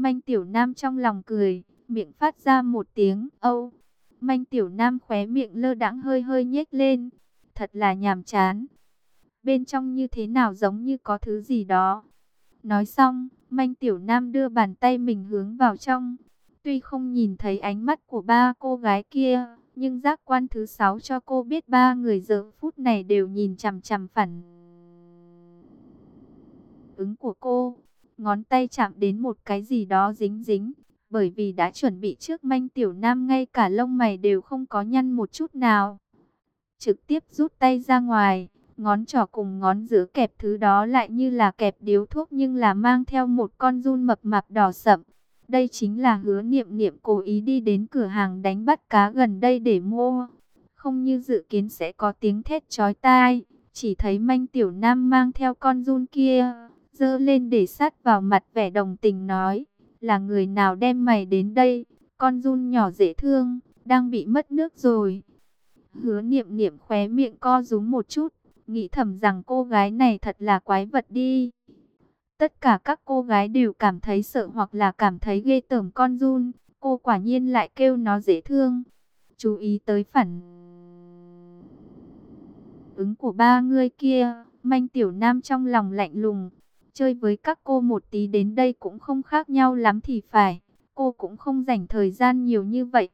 Manh Tiểu Nam trong lòng cười, miệng phát ra một tiếng âu. Manh Tiểu Nam khóe miệng lơ đãng hơi hơi nhếch lên. Thật là nhàm chán. Bên trong như thế nào giống như có thứ gì đó. Nói xong, Manh Tiểu Nam đưa bàn tay mình hướng vào trong. Tuy không nhìn thấy ánh mắt của ba cô gái kia, nhưng giác quan thứ 6 cho cô biết ba người giờ phút này đều nhìn chằm chằm phản ứng của cô. Ngón tay chạm đến một cái gì đó dính dính, bởi vì đã chuẩn bị trước. Manh Tiểu Nam ngay cả lông mày đều không có nhăn một chút nào. Trực tiếp rút tay ra ngoài, ngón trỏ cùng ngón giữa kẹp thứ đó lại như là kẹp điếu thuốc, nhưng là mang theo một con giun mập mạp đỏ sậm. Đây chính là Hứa Niệm Niệm cố ý đi đến cửa hàng đánh bắt cá gần đây để mua. Không như dự kiến sẽ có tiếng thét chói tai, chỉ thấy Manh Tiểu Nam mang theo con giun kia, giơ lên để sát vào mặt, vẻ đồng tình nói: là người nào đem mày đến đây? Con giun nhỏ dễ thương, đang bị mất nước rồi. Hứa Niệm Niệm khóe miệng co rúm một chút, nghĩ thầm rằng cô gái này thật là quái vật đi. Tất cả các cô gái đều cảm thấy sợ hoặc là cảm thấy ghê tởm con giun, cô quả nhiên lại kêu nó dễ thương. Chú ý tới phản ứng của ba người kia, Manh Tiểu Nam trong lòng lạnh lùng. Chơi với các cô một tí đến đây cũng không khác nhau lắm thì phải. Cô cũng không dành thời gian nhiều như vậy.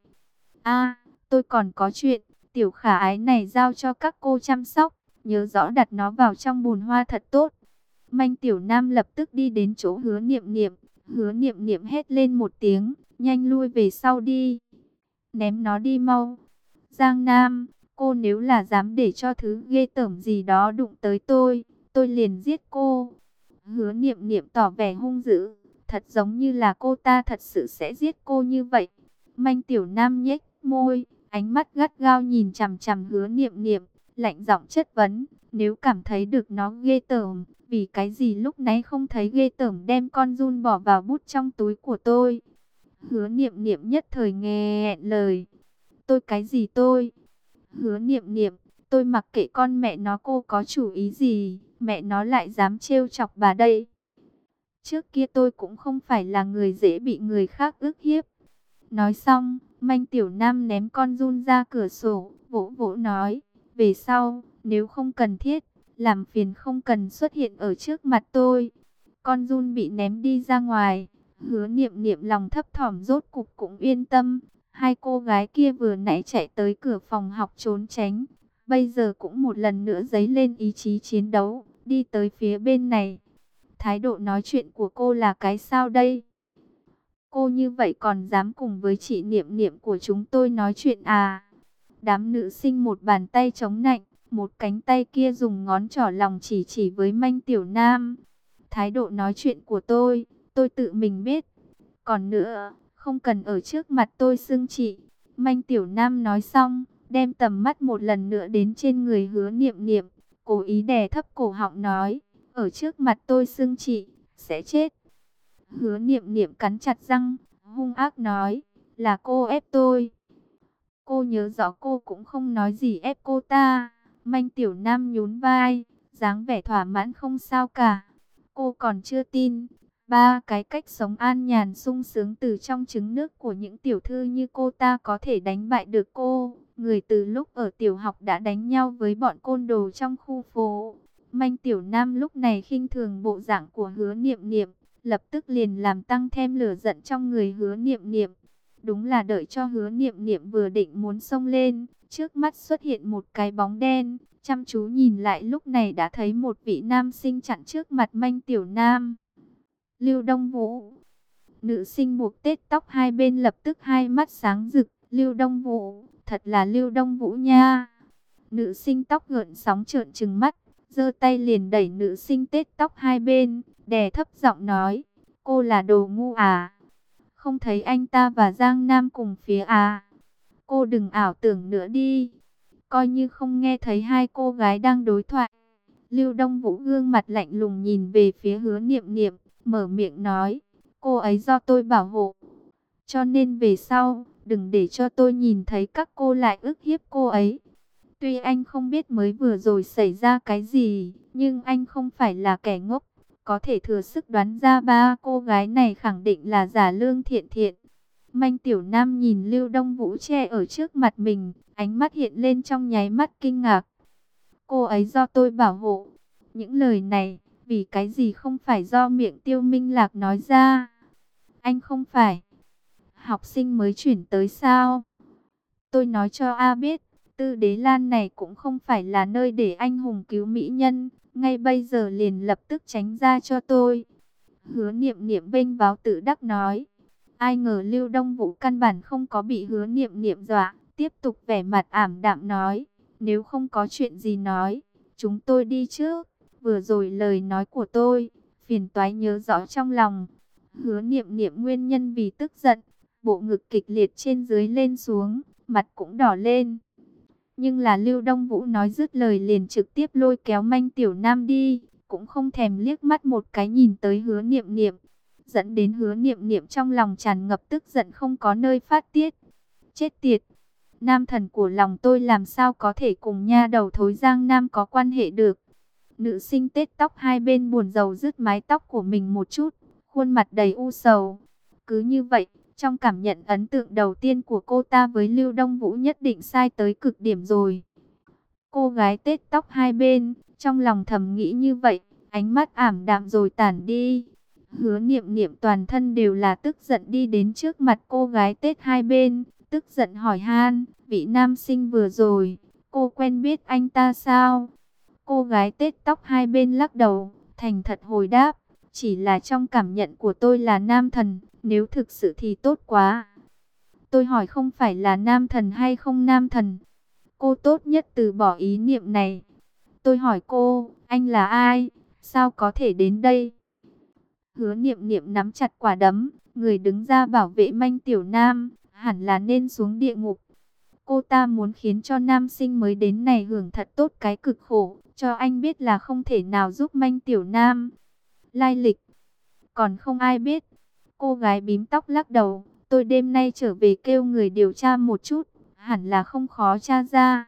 Tôi còn có chuyện. Tiểu khả ái này giao cho các cô chăm sóc. Nhớ rõ đặt nó vào trong bùn hoa thật tốt. Manh Tiểu Nam lập tức đi đến chỗ Hứa Niệm Niệm. Hứa Niệm Niệm hét lên một tiếng, nhanh lui về sau đi. Ném nó đi mau. Giang Nam, cô nếu là dám để cho thứ ghê tởm gì đó đụng tới tôi liền giết cô. Hứa Niệm Niệm tỏ vẻ hung dữ, thật giống như là cô ta thật sự sẽ giết cô như vậy. Manh Tiểu Nam nhếch môi, ánh mắt gắt gao nhìn chằm chằm Hứa Niệm Niệm, lạnh giọng chất vấn: nếu cảm thấy được nó ghê tởm, vì cái gì lúc nãy không thấy ghê tởm đem con giun bỏ vào bút trong túi của tôi? Hứa Niệm Niệm nhất thời nghẹn lời. Tôi cái gì tôi? Hứa Niệm Niệm, tôi mặc kệ con mẹ nó cô có chủ ý gì, mẹ nó lại dám trêu chọc bà đây. Trước kia tôi cũng không phải là người dễ bị người khác ức hiếp. Nói xong, Manh Tiểu Nam ném con giun ra cửa sổ, vỗ vỗ nói: về sau, nếu không cần thiết, làm phiền không cần xuất hiện ở trước mặt tôi. Con giun bị ném đi ra ngoài, Hứa Niệm Niệm lòng thấp thỏm rốt cục cũng yên tâm. Hai cô gái kia vừa nãy chạy tới cửa phòng học trốn tránh, bây giờ cũng một lần nữa dấy lên ý chí chiến đấu, đi tới phía bên này. Thái độ nói chuyện của cô là cái sao đây? Cô như vậy còn dám cùng với chị Niệm Niệm của chúng tôi nói chuyện à? Đám nữ sinh một bàn tay chống nạnh, một cánh tay kia dùng ngón trỏ lòng chỉ chỉ với Manh Tiểu Nam. Thái độ nói chuyện của tôi tự mình biết. Còn nữa, không cần ở trước mặt tôi xưng chị. Manh Tiểu Nam nói xong, đem tầm mắt một lần nữa đến trên người Hứa Niệm Niệm, cố ý đè thấp cổ họng nói: ở trước mặt tôi xưng chị, sẽ chết. Hứa Niệm Niệm cắn chặt răng, hung ác nói: là cô ép tôi. Cô nhớ rõ cô cũng không nói gì ép cô ta. Manh Tiểu Nam nhún vai, dáng vẻ thỏa mãn không sao cả. Cô còn chưa tin, ba cái cách sống an nhàn sung sướng từ trong trứng nước của những tiểu thư như cô ta có thể đánh bại được cô. Người từ lúc ở tiểu học đã đánh nhau với bọn côn đồ trong khu phố. Manh Tiểu Nam lúc này khinh thường bộ dạng của Hứa Niệm Niệm, lập tức liền làm tăng thêm lửa giận trong người Hứa Niệm Niệm. Đúng là đợi cho Hứa Niệm Niệm vừa định muốn xông lên, trước mắt xuất hiện một cái bóng đen, chăm chú nhìn lại lúc này đã thấy một vị nam sinh chặn trước mặt Manh Tiểu Nam. Lưu Đông Vũ. Nữ sinh buộc tết tóc hai bên lập tức hai mắt sáng rực. Lưu Đông Vũ, thật là Lưu Đông Vũ nha. Nữ sinh tóc gợn sóng trợn trừng mắt, giơ tay liền đẩy nữ sinh tết tóc hai bên, đè thấp giọng nói: cô là đồ ngu à? Không thấy anh ta và Giang Nam cùng phía à? Cô đừng ảo tưởng nữa đi. Coi như không nghe thấy hai cô gái đang đối thoại. Lưu Đông Vũ gương mặt lạnh lùng nhìn về phía Hứa Niệm Niệm, mở miệng nói: cô ấy do tôi bảo hộ, cho nên về sau, đừng để cho tôi nhìn thấy các cô lại ức hiếp cô ấy. Tuy anh không biết mới vừa rồi xảy ra cái gì, nhưng anh không phải là kẻ ngốc. có thể thừa sức đoán ra ba cô gái này khẳng định là giả Lương Thiện Thiện. Manh Tiểu Nam nhìn Lưu Đông Vũ che ở trước mặt mình, ánh mắt hiện lên trong nháy mắt kinh ngạc. Cô ấy do tôi bảo hộ. Những lời này, vì cái gì không phải do miệng Tiêu Minh Lạc nói ra? Anh không phải học sinh mới chuyển tới sao? Tôi nói cho A biết, Tư Đế Lan này cũng không phải là nơi để anh hùng cứu mỹ nhân, ngay bây giờ liền lập tức tránh ra cho tôi. Hứa Niệm Niệm bênh váo tự đắc nói. Ai ngờ Lưu Đông Vũ căn bản không có bị Hứa Niệm Niệm dọa, tiếp tục vẻ mặt ảm đạm nói, nếu không có chuyện gì nói, chúng tôi đi trước. Vừa rồi lời nói của tôi, phiền toái nhớ rõ trong lòng. Hứa Niệm Niệm nguyên nhân vì tức giận, bộ ngực kịch liệt trên dưới lên xuống, mặt cũng đỏ lên. Nhưng là Lưu Đông Vũ nói dứt lời liền trực tiếp lôi kéo Manh Tiểu Nam đi, cũng không thèm liếc mắt một cái nhìn tới Hứa Niệm Niệm, dẫn đến Hứa Niệm Niệm trong lòng tràn ngập tức giận không có nơi phát tiết. Chết tiệt, nam thần của lòng tôi làm sao có thể cùng nha đầu thối Giang Nam có quan hệ được. Nữ sinh tết tóc hai bên buồn rầu rứt mái tóc của mình một chút, khuôn mặt đầy u sầu. Cứ như vậy, trong cảm nhận ấn tượng đầu tiên của cô ta với Lưu Đông Vũ nhất định sai tới cực điểm rồi. Cô gái tết tóc hai bên, trong lòng thầm nghĩ như vậy, ánh mắt ảm đạm rồi tản đi. Hứa Niệm Niệm toàn thân đều là tức giận đi đến trước mặt cô gái tết hai bên, tức giận hỏi han, vị nam sinh vừa rồi, cô quen biết anh ta sao? Cô gái tết tóc hai bên lắc đầu, thành thật hồi đáp, chỉ là trong cảm nhận của tôi là nam thần, nếu thực sự thì tốt quá. Tôi hỏi không phải là nam thần hay không nam thần, cô tốt nhất từ bỏ ý niệm này. Tôi hỏi cô, anh là ai, sao có thể đến đây? Hứa Niệm Niệm nắm chặt quả đấm, người đứng ra bảo vệ Manh Tiểu Nam, hẳn là nên xuống địa ngục. Cô ta muốn khiến cho nam sinh mới đến này hưởng thật tốt cái cực khổ, cho anh biết là không thể nào giúp Manh Tiểu Nam. Lai lịch, còn không ai biết. Cô gái bím tóc lắc đầu, tôi đêm nay trở về kêu người điều tra một chút, hẳn là không khó tra ra.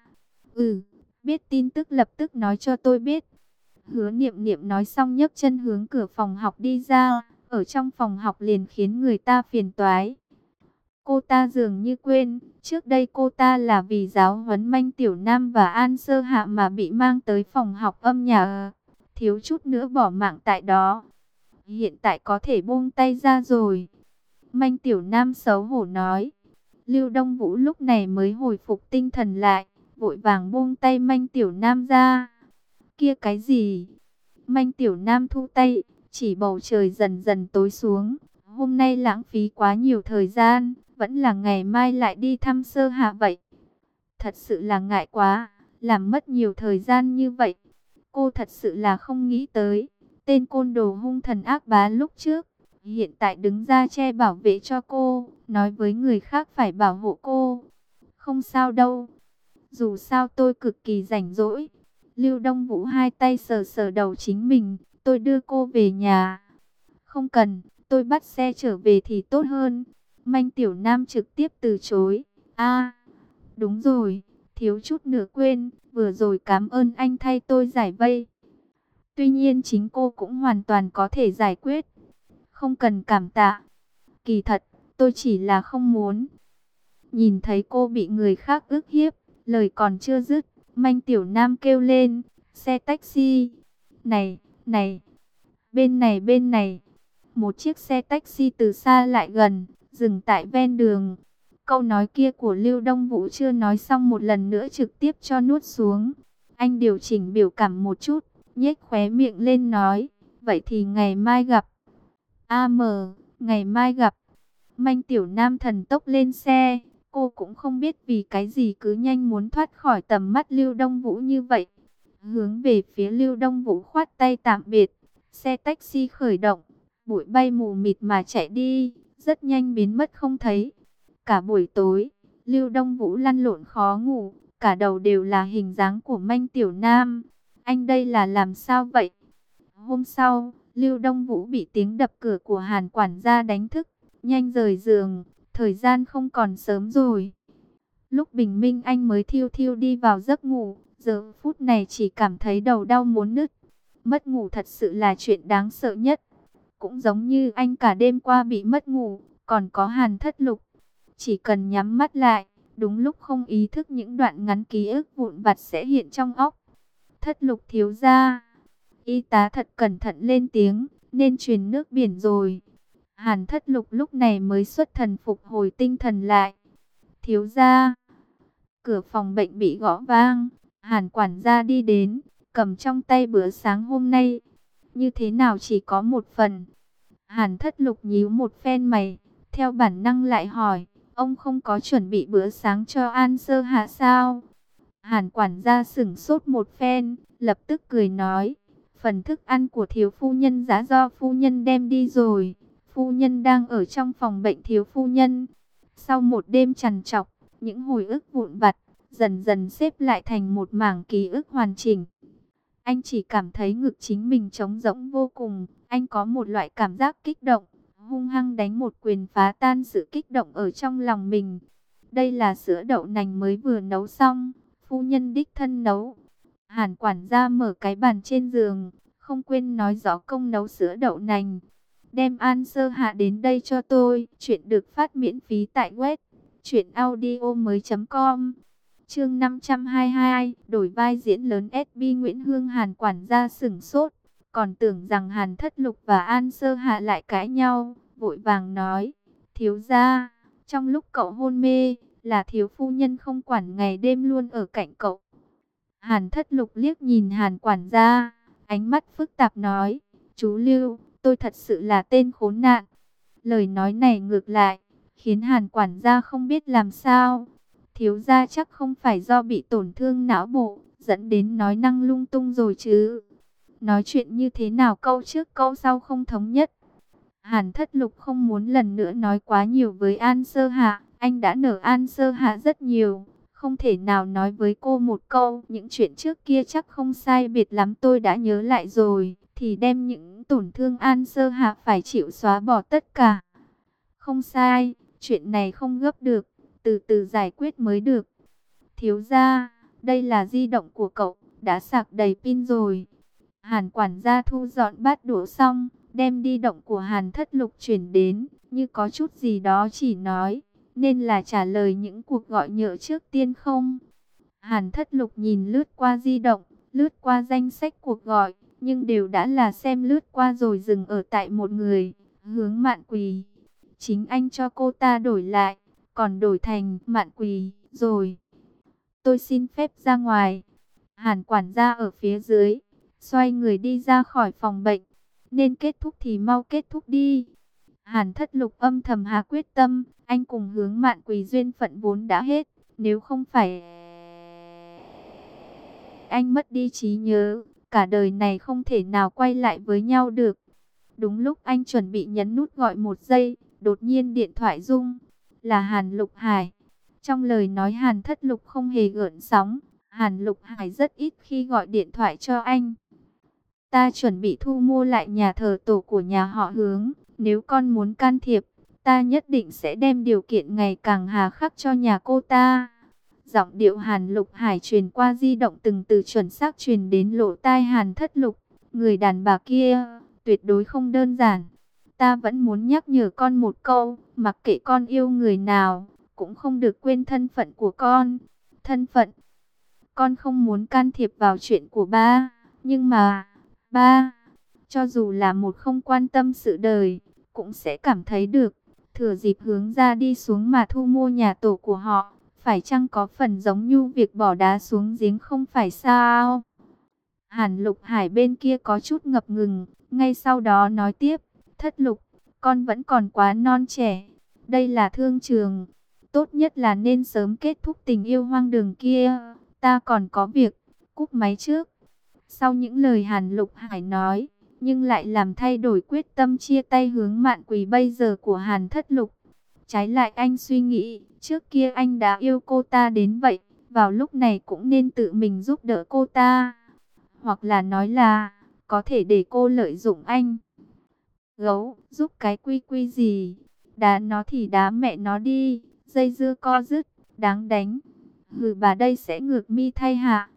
Biết tin tức lập tức nói cho tôi biết. Hứa Niệm Niệm nói xong nhấc chân hướng cửa phòng học đi ra, ở trong phòng học liền khiến người ta phiền toái. Cô ta dường như quên, trước đây cô ta là vì giáo huấn Manh Tiểu Nam và An Sơ Hạ mà bị mang tới phòng học âm nhạc, thiếu chút nữa bỏ mạng tại đó. Hiện tại có thể buông tay ra rồi. Manh Tiểu Nam xấu hổ nói. Lưu Đông Vũ lúc này mới hồi phục tinh thần lại, vội vàng buông tay Manh Tiểu Nam ra. Kia cái gì? Manh Tiểu Nam thu tay, chỉ bầu trời dần dần tối xuống. Hôm nay lãng phí quá nhiều thời gian, vẫn là ngày mai lại đi thăm Sơ Hạ vậy. Thật sự là ngại quá, làm mất nhiều thời gian như vậy. Cô thật sự là không nghĩ tới, tên côn đồ hung thần ác bá lúc trước, hiện tại đứng ra che bảo vệ cho cô, nói với người khác phải bảo hộ cô. Không sao đâu, dù sao tôi cực kỳ rảnh rỗi. Lưu Đông Vũ hai tay sờ sờ đầu chính mình, tôi đưa cô về nhà. Không cần, tôi bắt xe trở về thì tốt hơn. Manh Tiểu Nam trực tiếp từ chối. Đúng rồi, thiếu chút nữa quên, vừa rồi cảm ơn anh thay tôi giải vây. Tuy nhiên chính cô cũng hoàn toàn có thể giải quyết. Không cần cảm tạ. Kỳ thật, tôi chỉ là không muốn. Nhìn thấy cô bị người khác ức hiếp, lời còn chưa dứt, Manh Tiểu Nam kêu lên, xe taxi. Này, này, bên này. Một chiếc xe taxi từ xa lại gần, dừng tại ven đường. Câu nói kia của Lưu Đông Vũ chưa nói xong một lần nữa trực tiếp cho nuốt xuống. Anh điều chỉnh biểu cảm một chút, nhếch khóe miệng lên nói, vậy thì ngày mai gặp. Ngày mai gặp. Manh Tiểu Nam thần tốc lên xe, cô cũng không biết vì cái gì cứ nhanh muốn thoát khỏi tầm mắt Lưu Đông Vũ như vậy. Hướng về phía Lưu Đông Vũ khoát tay tạm biệt, xe taxi khởi động, bụi bay mù mịt mà chạy đi, rất nhanh biến mất không thấy. Cả buổi tối, Lưu Đông Vũ lăn lộn khó ngủ, cả đầu đều là hình dáng của Manh Tiểu Nam. Anh đây là làm sao vậy? Hôm sau, Lưu Đông Vũ bị tiếng đập cửa của Hàn quản gia đánh thức, nhanh rời giường, thời gian không còn sớm rồi. Lúc bình minh anh mới thiêu thiêu đi vào giấc ngủ, giờ phút này chỉ cảm thấy đầu đau muốn nứt. Mất ngủ thật sự là chuyện đáng sợ nhất. Cũng giống như anh cả đêm qua bị mất ngủ, còn có Hàn Thất Lục. Chỉ cần nhắm mắt lại, đúng lúc không ý thức những đoạn ngắn ký ức vụn vặt sẽ hiện trong óc. Thất Lục thiếu gia, y tá thật cẩn thận lên tiếng, nên truyền nước biển rồi. Hàn Thất Lục lúc này mới xuất thần phục hồi tinh thần lại. Thiếu gia, cửa phòng bệnh bị gõ vang, Hàn quản gia đi đến, cầm trong tay bữa sáng hôm nay. Như thế nào chỉ có một phần? Hàn Thất Lục nhíu một phen mày, theo bản năng lại hỏi, ông không có chuẩn bị bữa sáng cho An Sơ Hạ sao? Hàn quản gia sửng sốt một phen, lập tức cười nói, phần thức ăn của thiếu phu nhân đã do phu nhân đem đi rồi. Phu nhân đang ở trong phòng bệnh thiếu phu nhân. Sau một đêm trằn trọc, những hồi ức vụn vặt dần dần xếp lại thành một mảng ký ức hoàn chỉnh. Anh chỉ cảm thấy ngực chính mình trống rỗng vô cùng. Anh có một loại cảm giác kích động, hung hăng đánh một quyền phá tan sự kích động ở trong lòng mình. Đây là sữa đậu nành mới vừa nấu xong, phu nhân đích thân nấu. Hàn quản gia mở cái bàn trên giường, không quên nói rõ công nấu sữa đậu nành. Đem An Sơ Hạ đến đây cho tôi. Chuyện được phát miễn phí tại web truyệnaudiomoi.com. Chương 522, đổi vai diễn lớn SB Nguyễn Hương. Hàn quản gia sửng sốt, còn tưởng rằng Hàn Thất Lục và An Sơ Hạ lại cãi nhau, vội vàng nói, thiếu gia, trong lúc cậu hôn mê, là thiếu phu nhân không quản ngày đêm luôn ở cạnh cậu. Hàn Thất Lục liếc nhìn Hàn quản gia, ánh mắt phức tạp nói, chú Lưu, tôi thật sự là tên khốn nạn. Lời nói này ngược lại, khiến Hàn quản gia không biết làm sao. Thiếu gia chắc không phải do bị tổn thương não bộ, dẫn đến nói năng lung tung rồi chứ. Nói chuyện như thế nào câu trước câu sau không thống nhất. Hàn Thất Lục không muốn lần nữa nói quá nhiều với An Sơ Hạ. Anh đã nợ An Sơ Hạ rất nhiều, không thể nào nói với cô một câu. Những chuyện trước kia chắc không sai biệt lắm tôi đã nhớ lại rồi, thì đem những tổn thương An Sơ Hạ phải chịu xóa bỏ tất cả. Không sai, chuyện này không gấp được, từ từ giải quyết mới được. Thiếu gia, đây là di động của cậu, đã sạc đầy pin rồi. Hàn quản gia thu dọn bát đũa xong, đem di động của Hàn Thất Lục chuyển đến, như có chút gì đó chỉ nói, nên là trả lời những cuộc gọi nhỡ trước tiên không. Hàn Thất Lục nhìn lướt qua di động, lướt qua danh sách cuộc gọi, nhưng đều đã là xem lướt qua rồi dừng ở tại một người, Hướng Mạn Quỳ. Chính anh cho cô ta đổi lại, còn đổi thành Mạn Quỳ rồi. Tôi xin phép ra ngoài. Hàn quản gia ở phía dưới, xoay người đi ra khỏi phòng bệnh. Nên kết thúc thì mau kết thúc đi. Hàn Thất Lục âm thầm hạ quyết tâm, anh cùng Hướng Mạn Quỳ duyên phận vốn đã hết. Nếu không phải anh mất đi trí nhớ, cả đời này không thể nào quay lại với nhau được. Đúng lúc anh chuẩn bị nhấn nút gọi một giây, đột nhiên điện thoại rung. Là Hàn Lục Hải. Trong lời nói Hàn Thất Lục không hề gợn sóng. Hàn Lục Hải rất ít khi gọi điện thoại cho anh. Ta chuẩn bị thu mua lại nhà thờ tổ của nhà họ Hướng. Nếu con muốn can thiệp, ta nhất định sẽ đem điều kiện ngày càng hà khắc cho nhà cô ta. Giọng điệu Hàn Lục Hải truyền qua di động từng từ chuẩn xác truyền đến lỗ tai Hàn Thất Lục. Người đàn bà kia tuyệt đối không đơn giản. Ta vẫn muốn nhắc nhở con một câu, mặc kệ con yêu người nào, cũng không được quên thân phận của con. Thân phận? Con không muốn can thiệp vào chuyện của ba, nhưng mà, ba, cho dù là một không quan tâm sự đời, cũng sẽ cảm thấy được. Thừa dịp Hướng ra đi xuống mà thu mua nhà tổ của họ, phải chăng có phần giống như việc bỏ đá xuống giếng không phải sao? Hàn Lục Hải bên kia có chút ngập ngừng, ngay sau đó nói tiếp, Thất Lục, con vẫn còn quá non trẻ, đây là thương trường, tốt nhất là nên sớm kết thúc tình yêu hoang đường kia, ta còn có việc, cúp máy trước. Sau những lời Hàn Lục Hải nói, nhưng lại làm thay đổi quyết tâm chia tay Hướng Mạn Quỳ bây giờ của Hàn Thất Lục. Trái lại anh suy nghĩ, trước kia anh đã yêu cô ta đến vậy, vào lúc này cũng nên tự mình giúp đỡ cô ta. Hoặc là nói là, có thể để cô lợi dụng anh. Gấu, giúp cái quy quy gì? Đá nó thì đá mẹ nó đi, dây dưa co dứt, đáng đánh. Hừ bà đây sẽ ngược mi thay hạ,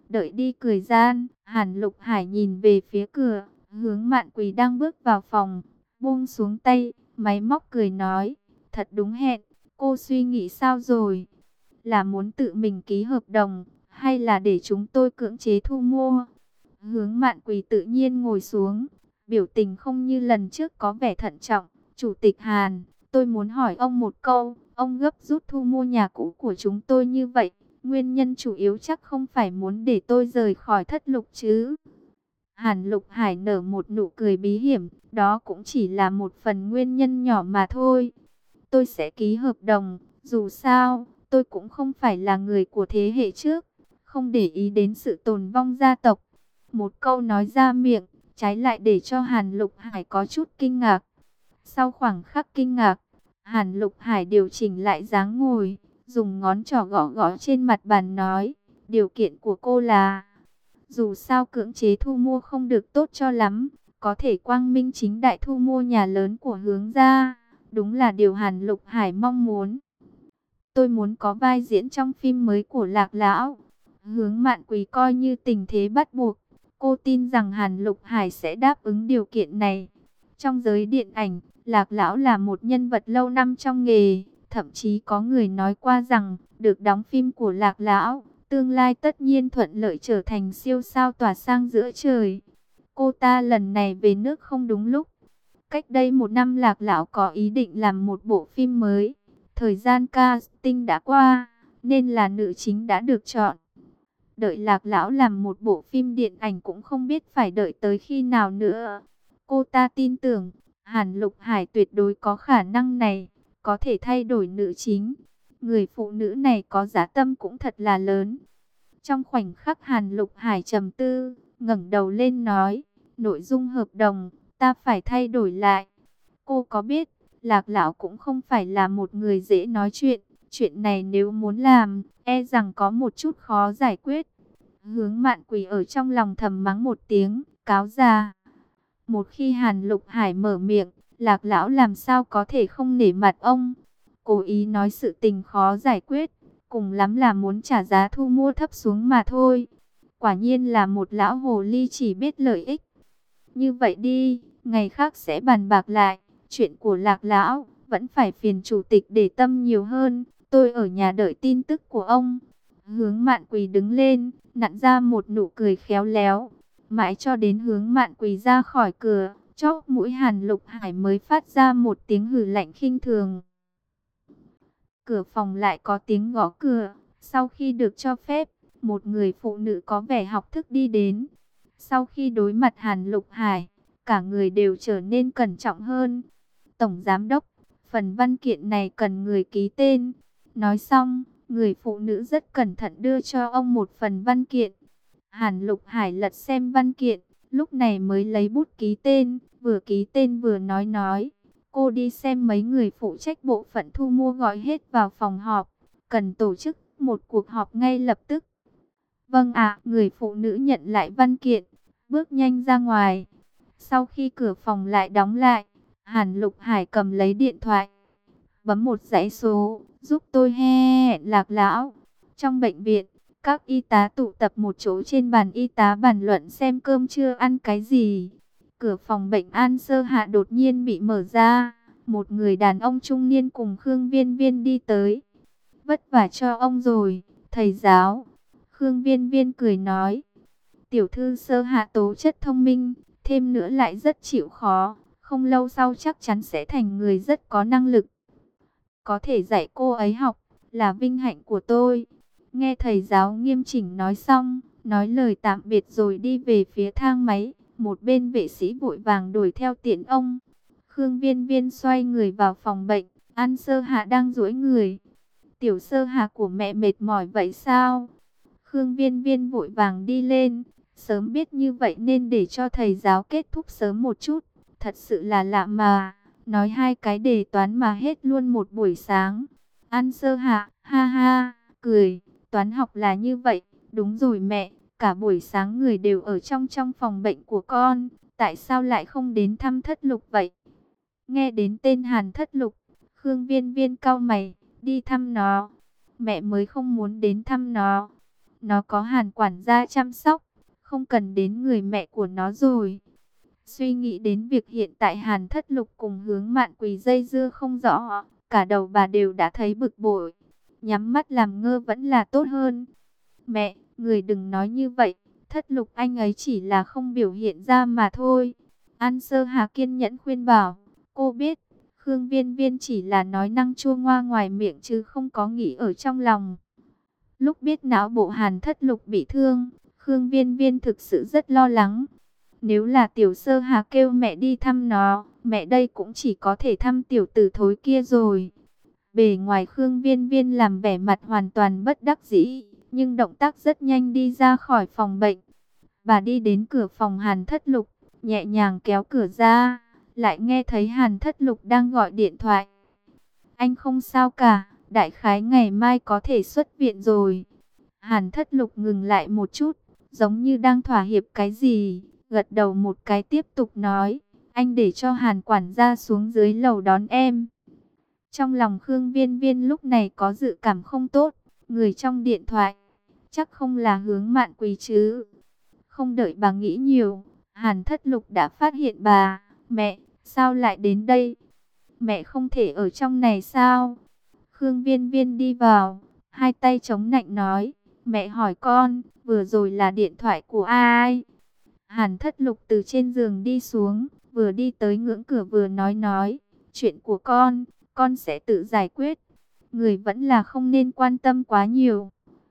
Đợi đi cười gian, Hàn Lục Hải nhìn về phía cửa, hướng Mạn Quỳ đang bước vào phòng, buông xuống tay, máy móc cười nói, thật đúng hẹn, cô suy nghĩ sao rồi? Là muốn tự mình ký hợp đồng, hay là để chúng tôi cưỡng chế thu mua? Hướng Mạn Quỳ tự nhiên ngồi xuống, biểu tình không như lần trước có vẻ thận trọng. Chủ tịch Hàn, tôi muốn hỏi ông một câu, ông gấp rút thu mua nhà cũ của chúng tôi như vậy, nguyên nhân chủ yếu chắc không phải muốn để tôi rời khỏi Thất Lục chứ? Hàn Lục Hải nở một nụ cười bí hiểm, đó cũng chỉ là một phần nguyên nhân nhỏ mà thôi. Tôi sẽ ký hợp đồng, dù sao, tôi cũng không phải là người của thế hệ trước, không để ý đến sự tồn vong gia tộc. Một câu nói ra miệng, trái lại để cho Hàn Lục Hải có chút kinh ngạc. Sau khoảng khắc kinh ngạc, Hàn Lục Hải điều chỉnh lại dáng ngồi, dùng ngón trỏ gõ gõ trên mặt bàn nói, điều kiện của cô là, dù sao cưỡng chế thu mua không được tốt cho lắm, có thể quang minh chính đại thu mua nhà lớn của Hướng gia, đúng là điều Hàn Lục Hải mong muốn. Tôi muốn có vai diễn trong phim mới của Lạc Lão. Hướng Mạn Quỳ coi như tình thế bắt buộc, cô tin rằng Hàn Lục Hải sẽ đáp ứng điều kiện này. Trong giới điện ảnh, Lạc Lão là một nhân vật lâu năm trong nghề, thậm chí có người nói qua rằng, được đóng phim của Lạc Lão, tương lai tất nhiên thuận lợi trở thành siêu sao tỏa sang giữa trời. Cô ta lần này về nước không đúng lúc. Cách đây một năm Lạc Lão có ý định làm một bộ phim mới. Thời gian casting đã qua, nên là nữ chính đã được chọn. Đợi Lạc Lão làm một bộ phim điện ảnh cũng không biết phải đợi tới khi nào nữa. Cô ta tin tưởng, Hàn Lục Hải tuyệt đối có khả năng này, có thể thay đổi nữ chính. Người phụ nữ này có giá tâm cũng thật là lớn. Trong khoảnh khắc Hàn Lục Hải trầm tư, ngẩng đầu lên nói, nội dung hợp đồng, ta phải thay đổi lại. Cô có biết, Lạc Lão cũng không phải là một người dễ nói chuyện. Chuyện này nếu muốn làm, e rằng có một chút khó giải quyết. Hướng Mạn Quỳ ở trong lòng thầm mắng một tiếng, cáo già. Một khi Hàn Lục Hải mở miệng, Lạc Lão làm sao có thể không nể mặt ông. Cố ý nói sự tình khó giải quyết, cùng lắm là muốn trả giá thu mua thấp xuống mà thôi. Quả nhiên là một lão hồ ly chỉ biết lợi ích. Như vậy đi, ngày khác sẽ bàn bạc lại. Chuyện của Lạc Lão, vẫn phải phiền chủ tịch để tâm nhiều hơn. Tôi ở nhà đợi tin tức của ông. Hướng Mạn Quỳ đứng lên, nặn ra một nụ cười khéo léo. Mãi cho đến Hướng Mạn Quỳ ra khỏi cửa, chóp mũi Hàn Lục Hải mới phát ra một tiếng hừ lạnh khinh thường. Cửa phòng lại có tiếng gõ cửa. Sau khi được cho phép, một người phụ nữ có vẻ học thức đi đến. Sau khi đối mặt Hàn Lục Hải, cả người đều trở nên cẩn trọng hơn. Tổng Giám Đốc, phần văn kiện này cần người ký tên. Nói xong, người phụ nữ rất cẩn thận đưa cho ông một phần văn kiện. Hàn Lục Hải lật xem văn kiện, lúc này mới lấy bút ký tên, vừa ký tên vừa nói. Cô đi xem mấy người phụ trách bộ phận thu mua gọi hết vào phòng họp, cần tổ chức một cuộc họp ngay lập tức. Vâng ạ, người phụ nữ nhận lại văn kiện, bước nhanh ra ngoài. Sau khi cửa phòng lại đóng lại, Hàn Lục Hải cầm lấy điện thoại, bấm một dãy số, giúp tôi hẹn Lạc Lão. Trong bệnh viện, các y tá tụ tập một chỗ trên bàn y tá bàn luận xem cơm trưa ăn cái gì. Cửa phòng bệnh An Sơ Hạ đột nhiên bị mở ra, một người đàn ông trung niên cùng Khương Viên Viên đi tới. Vất vả cho ông rồi, thầy giáo. Khương Viên Viên cười nói, tiểu thư Sơ Hạ tố chất thông minh, thêm nữa lại rất chịu khó, không lâu sau chắc chắn sẽ thành người rất có năng lực. Có thể dạy cô ấy học, là vinh hạnh của tôi. Nghe thầy giáo nghiêm chỉnh nói xong, nói lời tạm biệt rồi đi về phía thang máy. Một bên vệ sĩ vội vàng đuổi theo tiễn ông. Khương Viên Viên xoay người vào phòng bệnh, An Sơ Hạ đang duỗi người. Tiểu Sơ Hạ của mẹ mệt mỏi vậy sao? Khương Viên Viên vội vàng đi lên. Sớm biết như vậy nên để cho thầy giáo kết thúc sớm một chút. Thật sự là lạ mà. Nói hai cái đề toán mà hết luôn một buổi sáng. An Sơ Hạ, ha ha, cười. Toán học là như vậy. Đúng rồi mẹ, cả buổi sáng người đều ở trong phòng bệnh của con. Tại sao lại không đến thăm Thất Lục vậy? Nghe đến tên Hàn Thất Lục, Khương Viên Viên cau mày, đi thăm nó. Mẹ mới không muốn đến thăm nó. Nó có Hàn quản gia chăm sóc, không cần đến người mẹ của nó rồi. Suy nghĩ đến việc hiện tại Hàn Thất Lục cùng Hướng Mạn Quỳ dây dưa không rõ, cả đầu bà đều đã thấy bực bội. Nhắm mắt làm ngơ vẫn là tốt hơn. Mẹ, người đừng nói như vậy, Thất Lục anh ấy chỉ là không biểu hiện ra mà thôi. An Sơ Hà kiên nhẫn khuyên bảo, cô biết, Khương Viên Viên chỉ là nói năng chua ngoa ngoài miệng chứ không có nghĩ ở trong lòng. Lúc biết não bộ Hàn Thất Lục bị thương, Khương Viên Viên thực sự rất lo lắng. Nếu là Tiểu Sơ Hà kêu mẹ đi thăm nó, mẹ đây cũng chỉ có thể thăm tiểu tử thối kia rồi. Bề ngoài Khương Viên Viên làm vẻ mặt hoàn toàn bất đắc dĩ, nhưng động tác rất nhanh đi ra khỏi phòng bệnh. Bà đi đến cửa phòng Hàn Thất Lục, nhẹ nhàng kéo cửa ra, lại nghe thấy Hàn Thất Lục đang gọi điện thoại. Anh không sao cả, đại khái ngày mai có thể xuất viện rồi. Hàn Thất Lục ngừng lại một chút, giống như đang thỏa hiệp cái gì, gật đầu một cái tiếp tục nói, anh để cho Hàn quản gia xuống dưới lầu đón em. Trong lòng Khương Viên Viên lúc này có dự cảm không tốt, người trong điện thoại, chắc không là Hướng Mạn Quỳ chứ. Không đợi bà nghĩ nhiều, Hàn Thất Lục đã phát hiện bà, mẹ, sao lại đến đây? Mẹ không thể ở trong này sao? Khương Viên Viên đi vào, hai tay chống nạnh nói, mẹ hỏi con, vừa rồi là điện thoại của ai? Hàn Thất Lục từ trên giường đi xuống, vừa đi tới ngưỡng cửa vừa nói, chuyện của con sẽ tự giải quyết. Người vẫn là không nên quan tâm quá nhiều.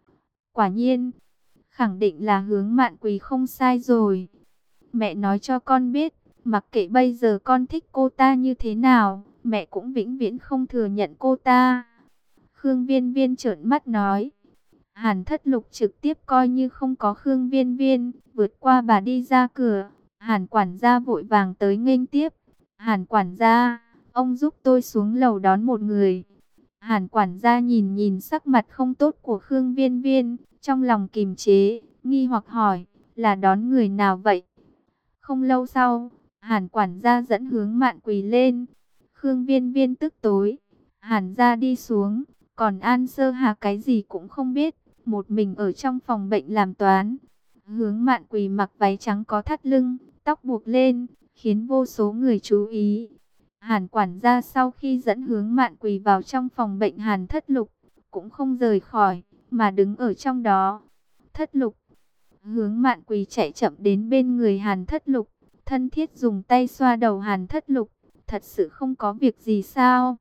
Quả nhiên, khẳng định là Hướng Mạn Quỳ không sai rồi. Mẹ nói cho con biết, mặc kệ bây giờ con thích cô ta như thế nào, mẹ cũng vĩnh viễn không thừa nhận cô ta. Khương Viên Viên trợn mắt nói. Hàn Thất Lục trực tiếp coi như không có Khương Viên Viên, vượt qua bà đi ra cửa. Hàn quản gia vội vàng tới nghênh tiếp. Hàn quản gia, ông giúp tôi xuống lầu đón một người. Hàn quản gia nhìn nhìn sắc mặt không tốt của Khương Viên Viên, trong lòng kìm chế, nghi hoặc hỏi, là đón người nào vậy? Không lâu sau, Hàn quản gia dẫn Hướng Mạn Quỳ lên. Khương Viên Viên tức tối. Hàn gia đi xuống, còn An Sơ Hà cái gì cũng không biết, một mình ở trong phòng bệnh làm toán. Hướng Mạn Quỳ mặc váy trắng có thắt lưng, tóc buộc lên, khiến vô số người chú ý. Hàn quản gia sau khi dẫn Hướng Mạn Quỳ vào trong phòng bệnh Hàn Thất Lục, cũng không rời khỏi, mà đứng ở trong đó. Thất Lục. Hướng Mạn Quỳ chạy chậm đến bên người Hàn Thất Lục, thân thiết dùng tay xoa đầu Hàn Thất Lục. Thật sự không có việc gì sao?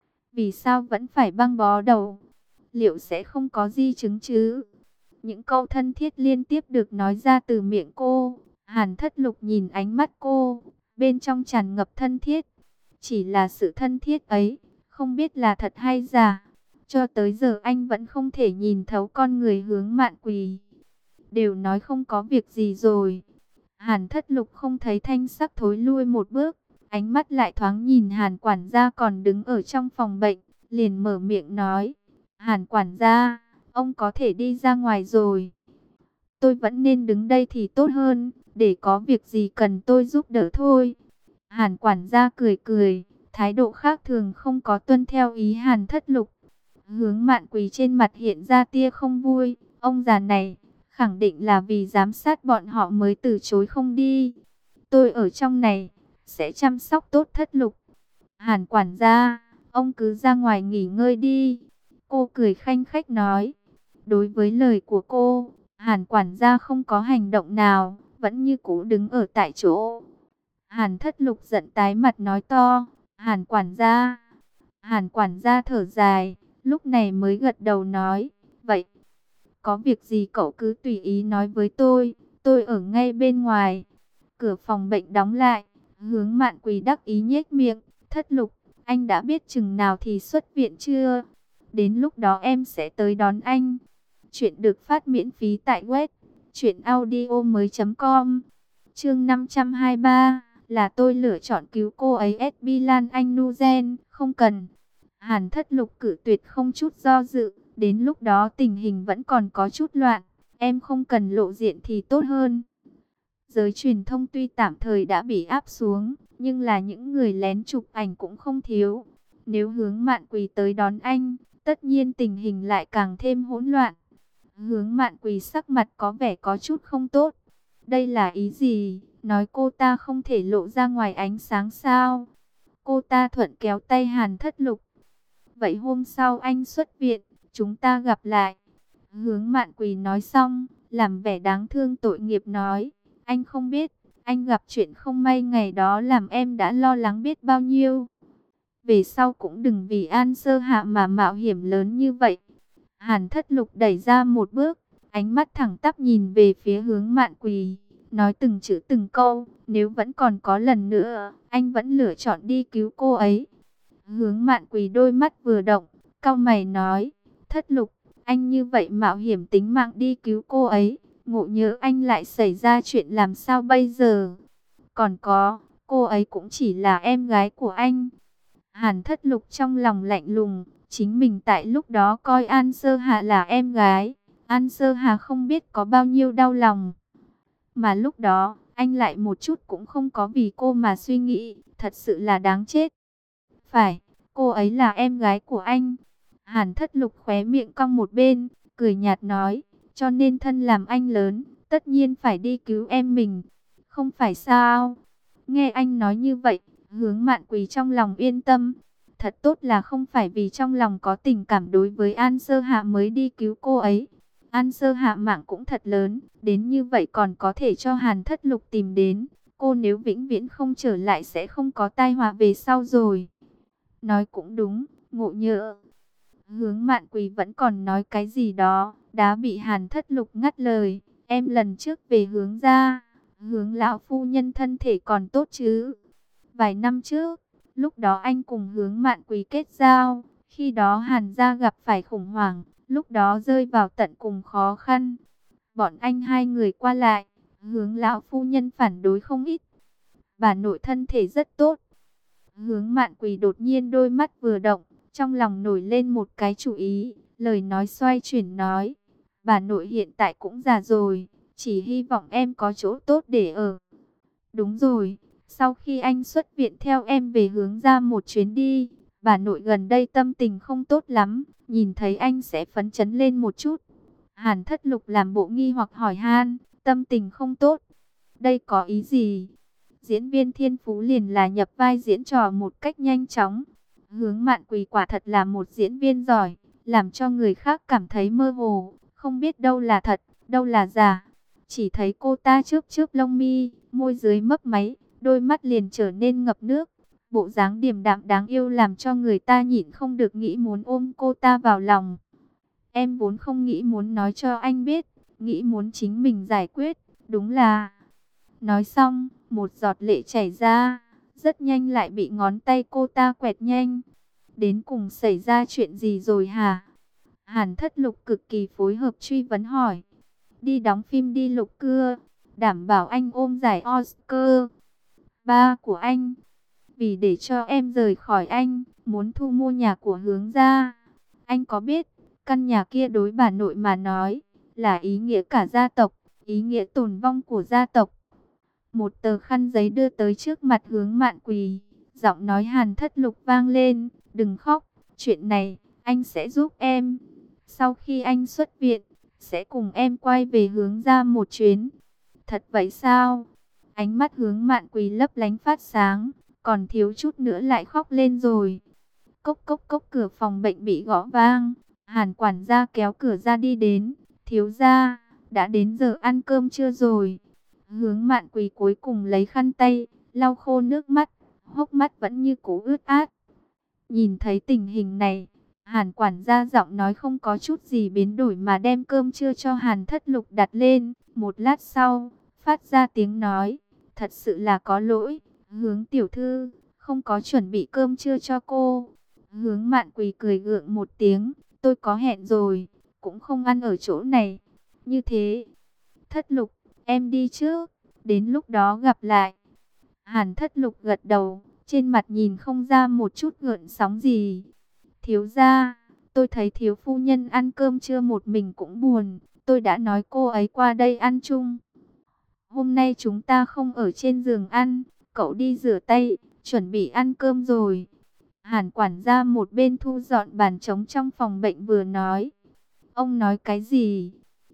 Vì sao vẫn phải băng bó đầu? Liệu sẽ không có di chứng chứ? Những câu thân thiết liên tiếp được nói ra từ miệng cô. Hàn Thất Lục nhìn ánh mắt cô, bên trong tràn ngập thân thiết. Chỉ là sự thân thiết ấy, không biết là thật hay giả. Cho tới giờ anh vẫn không thể nhìn thấu con người Hướng Mạn Quỳ. Đều nói không có việc gì rồi. Hàn Thất Lục không thấy thanh sắc thối lui một bước. Ánh mắt lại thoáng nhìn Hàn quản gia còn đứng ở trong phòng bệnh. Liền mở miệng nói. Hàn quản gia, ông có thể đi ra ngoài rồi. Tôi vẫn nên đứng đây thì tốt hơn. Để có việc gì cần tôi giúp đỡ thôi. Hàn quản gia cười cười. Thái độ khác thường không có tuân theo ý Hàn Thất Lục. Hướng Mạn Quỳ trên mặt hiện ra tia không vui. Ông già này khẳng định là vì giám sát bọn họ mới từ chối không đi. Tôi ở trong này sẽ chăm sóc tốt Thất Lục. Hàn quản gia, ông cứ ra ngoài nghỉ ngơi đi. Cô cười khanh khách nói. Đối với lời của cô, Hàn quản gia không có hành động nào, vẫn như cũ đứng ở tại chỗ. Hàn Thất Lục giận tái mặt nói to. Hàn quản gia. Hàn quản gia thở dài, lúc này mới gật đầu nói. Vậy, có việc gì cậu cứ tùy ý nói với tôi ở ngay bên ngoài. Cửa phòng bệnh đóng lại, Hướng Mạn Quỳ đắc ý nhếch miệng. Thất Lục, anh đã biết chừng nào thì xuất viện chưa? Đến lúc đó em sẽ tới đón anh. Chuyện được phát miễn phí tại web truyệnaudiomoi.com. Chương 523, là tôi lựa chọn cứu cô ấy. SB Lan Anh Nugen, không cần. Hàn Thất Lục cử tuyệt không chút do dự. Đến lúc đó tình hình vẫn còn có chút loạn, em không cần lộ diện thì tốt hơn. Giới truyền thông tuy tạm thời đã bị áp xuống, nhưng là những người lén chụp ảnh cũng không thiếu. Nếu Hướng Mạn Quỳ tới đón anh, tất nhiên tình hình lại càng thêm hỗn loạn. Hướng Mạn Quỳ sắc mặt có vẻ có chút không tốt. Đây là ý gì? Nói cô ta không thể lộ ra ngoài ánh sáng sao? Cô ta thuận kéo tay Hàn Thất Lục. Vậy hôm sau anh xuất viện, chúng ta gặp lại. Hướng Mạn Quỳ nói xong, làm vẻ đáng thương tội nghiệp nói. Anh không biết, anh gặp chuyện không may ngày đó làm em đã lo lắng biết bao nhiêu. Về sau cũng đừng vì An Sơ Hạ mà mạo hiểm lớn như vậy. Hàn Thất Lục đẩy ra một bước, ánh mắt thẳng tắp nhìn về phía Hướng Mạn Quỳ, nói từng chữ từng câu, nếu vẫn còn có lần nữa, anh vẫn lựa chọn đi cứu cô ấy. Hướng Mạn Quỳ đôi mắt vừa động, cau mày nói, Thất Lục, anh như vậy mạo hiểm tính mạng đi cứu cô ấy, ngộ nhỡ anh lại xảy ra chuyện làm sao bây giờ? Còn có, cô ấy cũng chỉ là em gái của anh. Hàn Thất Lục trong lòng lạnh lùng, chính mình tại lúc đó coi An Sơ Hà là em gái. An Sơ Hà không biết có bao nhiêu đau lòng. Mà lúc đó, anh lại một chút cũng không có vì cô mà suy nghĩ, thật sự là đáng chết. Phải, cô ấy là em gái của anh. Hàn Thất Lục khóe miệng cong một bên, cười nhạt nói, cho nên thân làm anh lớn, tất nhiên phải đi cứu em mình. Không phải sao? Nghe anh nói như vậy, Hướng Mạn Quỳ trong lòng yên tâm. Thật tốt là không phải vì trong lòng có tình cảm đối với An Sơ Hạ mới đi cứu cô ấy. An Sơ Hạ mạng cũng thật lớn, đến như vậy còn có thể cho Hàn Thất Lục tìm đến. Cô nếu vĩnh viễn không trở lại sẽ không có tai họa về sau rồi. Nói cũng đúng, ngộ nhỡ. Hướng Mạn Quỳ vẫn còn nói cái gì đó, đã bị Hàn Thất Lục ngắt lời. Em lần trước về Hướng ra, Hướng lão phu nhân thân thể còn tốt chứ? Vài năm trước, lúc đó anh cùng Hướng Mạn Quỳ kết giao, khi đó Hàn gia gặp phải khủng hoảng, lúc đó rơi vào tận cùng khó khăn. Bọn anh hai người qua lại, Hướng lão phu nhân phản đối không ít. Bà nội thân thể rất tốt. Hướng Mạn Quỳ đột nhiên đôi mắt vừa động, trong lòng nổi lên một cái chủ ý, lời nói xoay chuyển nói, bà nội hiện tại cũng già rồi, chỉ hy vọng em có chỗ tốt để ở. Đúng rồi, sau khi anh xuất viện theo em về Hướng ra một chuyến đi, bà nội gần đây tâm tình không tốt lắm, nhìn thấy anh sẽ phấn chấn lên một chút. Hàn Thất Lục làm bộ nghi hoặc hỏi han, tâm tình không tốt, đây có ý gì? Diễn viên thiên phú liền là nhập vai diễn trò một cách nhanh chóng. Hướng Mạn Quỳ quả thật là một diễn viên giỏi, làm cho người khác cảm thấy mơ hồ, không biết đâu là thật, đâu là giả. Chỉ thấy cô ta chớp chớp lông mi, môi dưới mấp máy, đôi mắt liền trở nên ngập nước. Bộ dáng điềm đạm đáng yêu làm cho người ta nhịn không được nghĩ muốn ôm cô ta vào lòng. Em vốn không nghĩ muốn nói cho anh biết, nghĩ muốn chính mình giải quyết, đúng là... Nói xong, một giọt lệ chảy ra, rất nhanh lại bị ngón tay cô ta quẹt nhanh. Đến cùng xảy ra chuyện gì rồi hả? Hàn Thất Lục cực kỳ phối hợp truy vấn hỏi. Đi đóng phim đi Lục Cưa, đảm bảo anh ôm giải Oscar. Ba của anh, vì để cho em rời khỏi anh, muốn thu mua nhà của Hướng ra. Anh có biết, căn nhà kia đối bà nội mà nói, là ý nghĩa cả gia tộc, ý nghĩa tồn vong của gia tộc. Một tờ khăn giấy đưa tới trước mặt Hướng Mạn Quỳ, giọng nói Hàn Thất Lục vang lên, đừng khóc, chuyện này, anh sẽ giúp em. Sau khi anh xuất viện, sẽ cùng em quay về Hướng ra một chuyến. Thật vậy sao? Ánh mắt Hướng Mạn Quỳ lấp lánh phát sáng, còn thiếu chút nữa lại khóc lên rồi. Cốc cốc cốc, cửa phòng bệnh bị gõ vang, Hàn quản gia kéo cửa ra đi đến, thiếu gia, đã đến giờ ăn cơm chưa rồi? Hướng Mạn Quỳ cuối cùng lấy khăn tay, lau khô nước mắt, hốc mắt vẫn như cũ ướt át. Nhìn thấy tình hình này, Hàn quản gia giọng nói không có chút gì biến đổi mà đem cơm trưa cho Hàn Thất Lục đặt lên. Một lát sau, phát ra tiếng nói, thật sự là có lỗi, Hướng tiểu thư, không có chuẩn bị cơm trưa cho cô. Hướng Mạn Quỳ cười gượng một tiếng, tôi có hẹn rồi, cũng không ăn ở chỗ này. Như thế, Thất Lục, em đi trước, đến lúc đó gặp lại. Hàn Thất Lục gật đầu, trên mặt nhìn không ra một chút gợn sóng gì. Thiếu gia, tôi thấy thiếu phu nhân ăn cơm trưa một mình cũng buồn, tôi đã nói cô ấy qua đây ăn chung. Hôm nay chúng ta không ở trên giường ăn, cậu đi rửa tay, chuẩn bị ăn cơm rồi. Hàn quản gia một bên thu dọn bàn trống trong phòng bệnh vừa nói. Ông nói cái gì?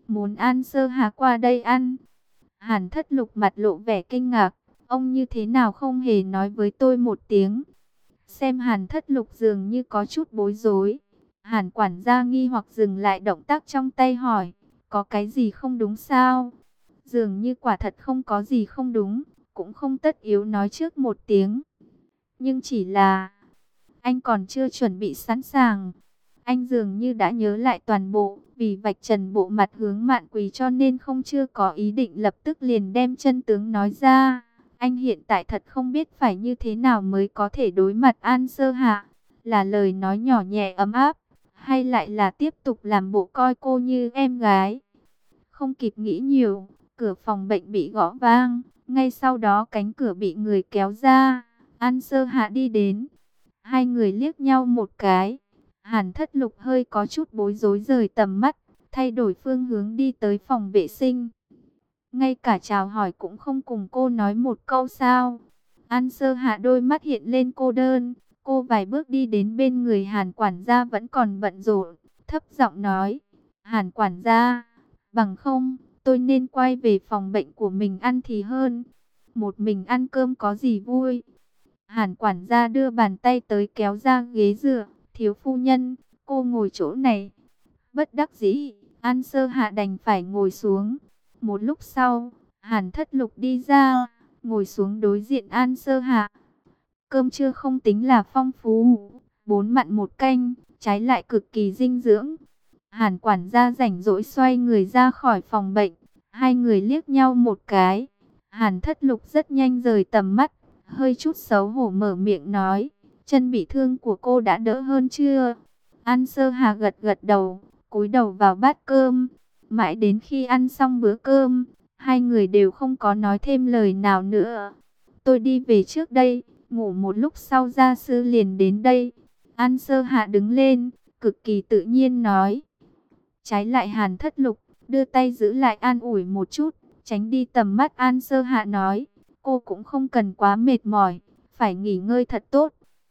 muốn An Sơ Hà qua đây ăn. Hàn Thất Lục mặt lộ vẻ kinh ngạc, ông như thế nào không hề nói với tôi một tiếng. Xem Hàn Thất Lục dường như có chút bối rối. Hàn quản gia nghi hoặc dừng lại động tác trong tay hỏi, có cái gì không đúng sao? Dường như quả thật không có gì không đúng, cũng không tất yếu nói trước một tiếng. Nhưng chỉ là, anh còn chưa chuẩn bị sẵn sàng. Anh dường như đã nhớ lại toàn bộ, vì vạch trần bộ mặt hướng Mạn Quỳ cho nên không chưa có ý định lập tức liền đem chân tướng nói ra. Anh hiện tại thật không biết phải như thế nào mới có thể đối mặt An Sơ Hạ. Là lời nói nhỏ nhẹ ấm áp, hay lại là tiếp tục làm bộ coi cô như em gái. Không kịp nghĩ nhiều, cửa phòng bệnh bị gõ vang. Ngay sau đó cánh cửa bị người kéo ra. An Sơ Hạ đi đến. Hai người liếc nhau một cái. Hàn Thất Lục hơi có chút bối rối rời tầm mắt, thay đổi phương hướng đi tới phòng vệ sinh. Ngay cả chào hỏi cũng không cùng cô nói một câu sao. An Sơ Hạ đôi mắt hiện lên cô đơn. Cô vài bước đi đến bên người Hàn quản gia vẫn còn bận rộn, thấp giọng nói, Hàn quản gia, bằng không, tôi nên quay về phòng bệnh của mình ăn thì hơn. Một mình ăn cơm có gì vui. Hàn quản gia đưa bàn tay tới kéo ra ghế dựa, thiếu phu nhân, cô ngồi chỗ này. Bất đắc dĩ, An Sơ Hạ đành phải ngồi xuống. Một lúc sau, Hàn Thất Lục đi ra, ngồi xuống đối diện An Sơ Hạ. Cơm trưa không tính là phong phú, 4 mặn một canh, trái lại cực kỳ dinh dưỡng. Hàn quản gia rảnh rỗi xoay người ra khỏi phòng bệnh, hai người liếc nhau một cái. Hàn Thất Lục rất nhanh rời tầm mắt, hơi chút xấu hổ mở miệng nói, chân bị thương của cô đã đỡ hơn chưa? An Sơ Hà gật gật đầu, cúi đầu vào bát cơm. Mãi đến khi ăn xong bữa cơm, hai người đều không có nói thêm lời nào nữa. Tôi đi về trước đây, ngủ một lúc sau gia sư liền đến đây. An Sơ Hạ đứng lên, cực kỳ tự nhiên nói. Trái lại Hàn Thất Lục, đưa tay giữ lại an ủi một chút, tránh đi tầm mắt An Sơ Hạ nói. Cô cũng không cần quá mệt mỏi, phải nghỉ ngơi thật tốt.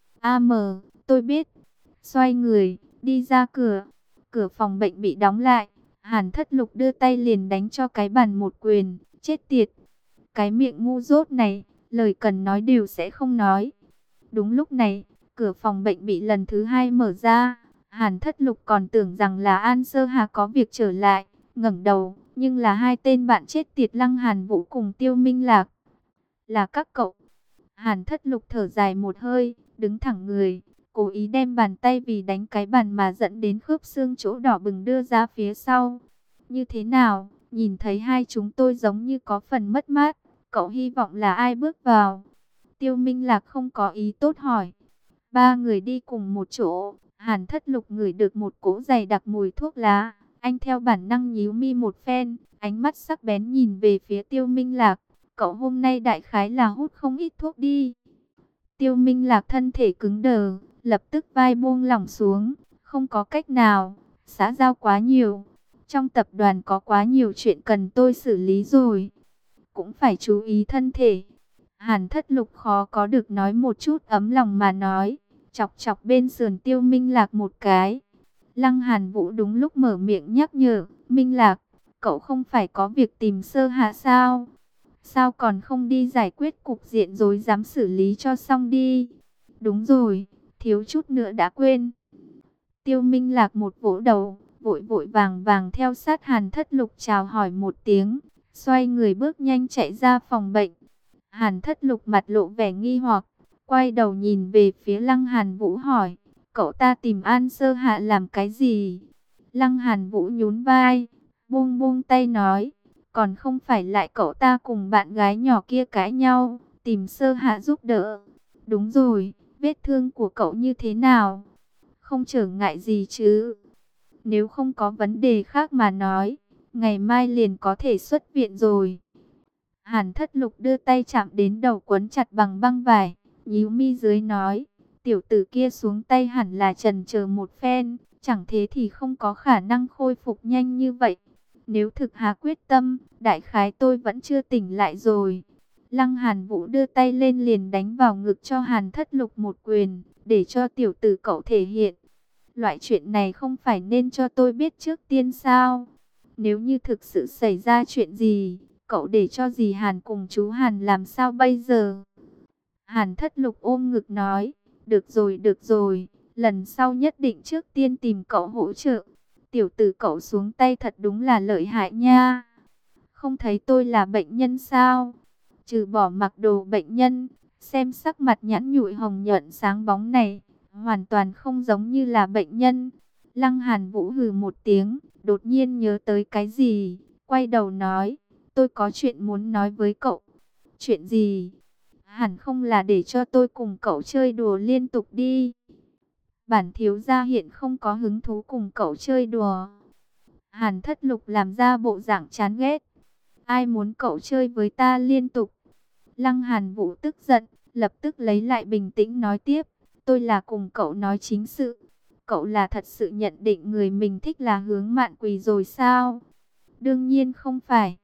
Tôi biết. Xoay người, đi ra cửa. Cửa phòng bệnh bị đóng lại. Hàn Thất Lục đưa tay liền đánh cho cái bàn một quyền. Chết tiệt. Cái miệng ngu dốt này, lời cần nói đều sẽ không nói. Đúng lúc này, cửa phòng bệnh bị lần thứ hai mở ra. Hàn Thất Lục còn tưởng rằng là An Sơ Hà có việc trở lại. Ngẩng đầu, nhưng là hai tên bạn chết tiệt Lăng Hàn Vũ cùng Tiêu Minh Lạc. Là các cậu. Hàn Thất Lục thở dài một hơi, đứng thẳng người, cố ý đem bàn tay vì đánh cái bàn mà dẫn đến khớp xương chỗ đỏ bừng đưa ra phía sau. Như thế nào, nhìn thấy hai chúng tôi giống như có phần mất mát, cậu hy vọng là ai bước vào? Tiêu Minh Lạc không có ý tốt hỏi. Ba người đi cùng một chỗ, Hàn Thất Lục ngửi được một cỗ dày đặc mùi thuốc lá. Anh theo bản năng nhíu mi một phen, ánh mắt sắc bén nhìn về phía Tiêu Minh Lạc. Cậu hôm nay đại khái là hút không ít thuốc đi. Tiêu Minh Lạc thân thể cứng đờ, lập tức vai buông lỏng xuống. Không có cách nào, xã giao quá nhiều. Trong tập đoàn có quá nhiều chuyện cần tôi xử lý rồi. Cũng phải chú ý thân thể. Hàn Thất Lục khó có được nói một chút ấm lòng mà nói. Chọc chọc bên sườn Tiêu Minh Lạc một cái. Lăng Hàn Vũ đúng lúc mở miệng nhắc nhở. Minh Lạc, cậu không phải có việc tìm Sơ Hạ sao? Sao còn không đi giải quyết cục diện rồi dám xử lý cho xong đi? Đúng rồi, thiếu chút nữa đã quên. Tiêu Minh Lạc một vỗ đầu, vội vội vàng vàng theo sát Hàn Thất Lục chào hỏi một tiếng, xoay người bước nhanh chạy ra phòng bệnh. Hàn Thất Lục mặt lộ vẻ nghi hoặc, quay đầu nhìn về phía Lăng Hàn Vũ hỏi, cậu ta tìm An Sơ Hạ làm cái gì? Lăng Hàn Vũ nhún vai, buông buông tay nói, còn không phải lại cậu ta cùng bạn gái nhỏ kia cãi nhau, tìm Sơ Hạ giúp đỡ. Đúng rồi, vết thương của cậu như thế nào? Không trở ngại gì chứ? Nếu không có vấn đề khác mà nói, ngày mai liền có thể xuất viện rồi. Hàn Thất Lục đưa tay chạm đến đầu quấn chặt bằng băng vải, nhíu mi dưới nói, tiểu tử kia xuống tay hẳn là chần chờ một phen, chẳng thế thì không có khả năng khôi phục nhanh như vậy. Nếu thực hà quyết tâm, đại khái tôi vẫn chưa tỉnh lại rồi. Lăng Hàn Vũ đưa tay lên liền đánh vào ngực cho Hàn Thất Lục một quyền, để cho tiểu tử cậu thể hiện. Loại chuyện này không phải nên cho tôi biết trước tiên sao? Nếu như thực sự xảy ra chuyện gì, cậu để cho dì Hàn cùng chú Hàn làm sao bây giờ? Hàn Thất Lục ôm ngực nói, được rồi, lần sau nhất định trước tiên tìm cậu hỗ trợ. Tiểu tử cậu xuống tay thật đúng là lợi hại nha. Không thấy tôi là bệnh nhân sao? Trừ bỏ mặc đồ bệnh nhân, xem sắc mặt nhẵn nhụi hồng nhuận sáng bóng này, hoàn toàn không giống như là bệnh nhân. Lăng Hàn Vũ hừ một tiếng, đột nhiên nhớ tới cái gì, quay đầu nói, tôi có chuyện muốn nói với cậu. Chuyện gì? Hẳn không là để cho tôi cùng cậu chơi đùa liên tục đi. Bản thiếu gia hiện không có hứng thú cùng cậu chơi đùa. Hàn Thất Lục làm ra bộ dạng chán ghét. Ai muốn cậu chơi với ta liên tục? Lăng Hàn Vũ tức giận, lập tức lấy lại bình tĩnh nói tiếp. Tôi là cùng cậu nói chính sự. Cậu là thật sự nhận định người mình thích là Hướng Mạn Quỳ rồi sao? Đương nhiên không phải.